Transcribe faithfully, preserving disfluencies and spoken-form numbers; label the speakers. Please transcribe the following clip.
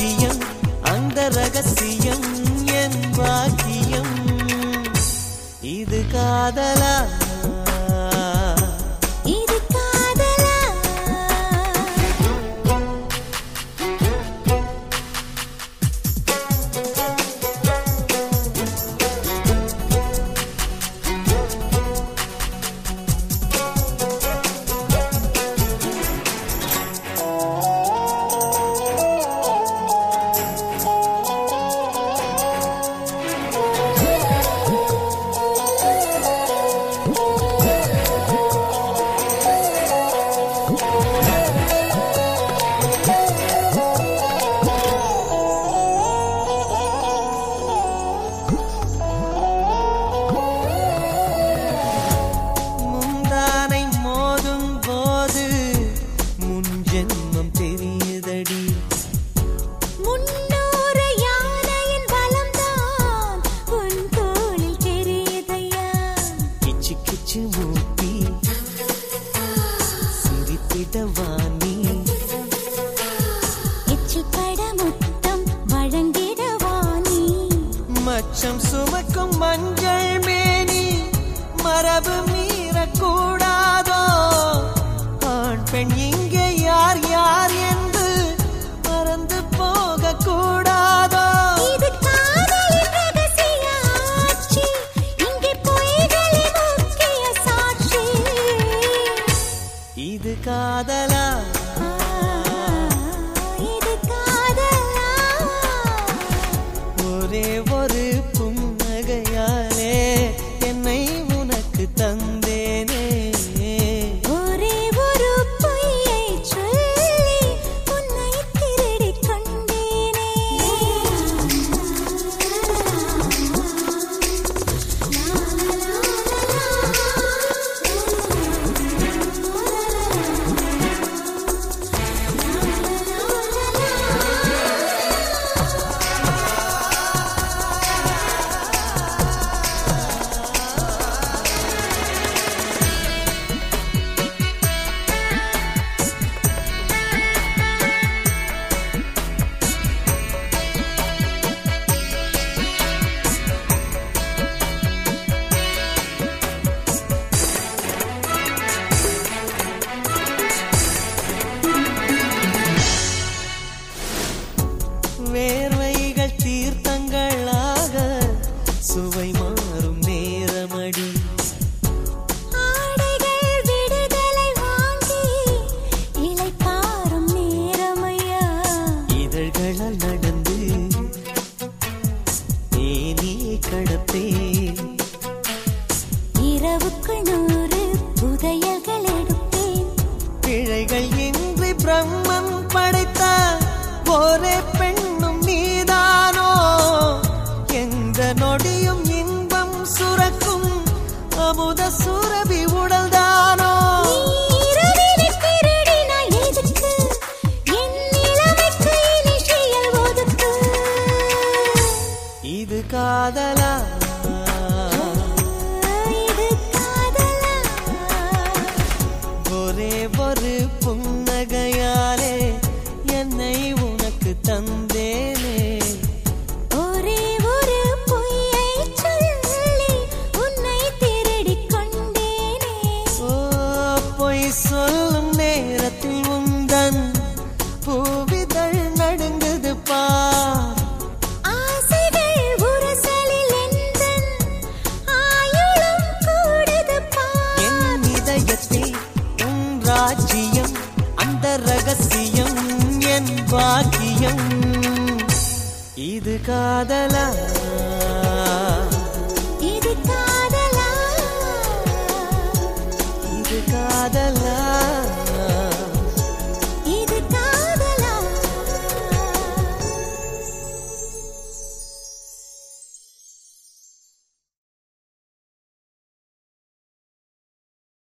Speaker 1: ராஜ்யம் அந்த ரகசியம் என் பாக்கியம். இது காதலா மச்சம் சுமக்கும் மஞ்சள் மேனி மரபு மீறக்கூடாதோ? ஆண் பெண் இங்கே யார் யார் என்று மறந்து போக கூடாதோ?
Speaker 2: இது காதலின் ரகசிய ஆட்சி, இங்கே பொய்களின் முக்கிய சாட்சி.
Speaker 1: இது காதலா ஒரு புன்னகையாலே என்னை உனக்கு தந்தேனே.
Speaker 2: ஒரே ஒரு பொய்யை சொல்லி உன்னை திருடிக் கொண்டேனே.
Speaker 1: வேர்வைகள் தீர்த்தங்களாக சுவை மாறும் நேரமடி.
Speaker 2: ஆடைகள் விடுதலை வாங்கி இளைப்பாறும் நேரமையா.
Speaker 1: இதழ்களால் நடந்து தேனியை கடப்பேன்.
Speaker 2: இரவுக்குள் நூறு புதையல்கள் எடுப்பேன்.
Speaker 1: பிழைகள் இன்றி பிரம்மன் படைத்த ஒரே பெண்ணும் நீதானோ? எந்த நொடியும் இன்பம் சுரக்கும் அமுத சுரபி உடல்தானோ? இது காதலா ஒரே ஒரு புன்னகையாலே என்னை உனக்கு தந்தேனே.
Speaker 2: ஒரே ஒரு பொய்யை சொல்லி உன்னை திருடிக் கொண்டேனே.
Speaker 1: ஓ பொய் சொல்லும் நேரத்தில் உந்தன் பூவிதழ் நடுங்குது பார்.
Speaker 2: ஆசைகள் உரசலில் எந்தன் ஆயுளும் கூடுது பார்.
Speaker 1: என் இதயத்தில் உன் ராஜ்யம் அந்த ரகசியம் என் பாக்கியம். இது காதலா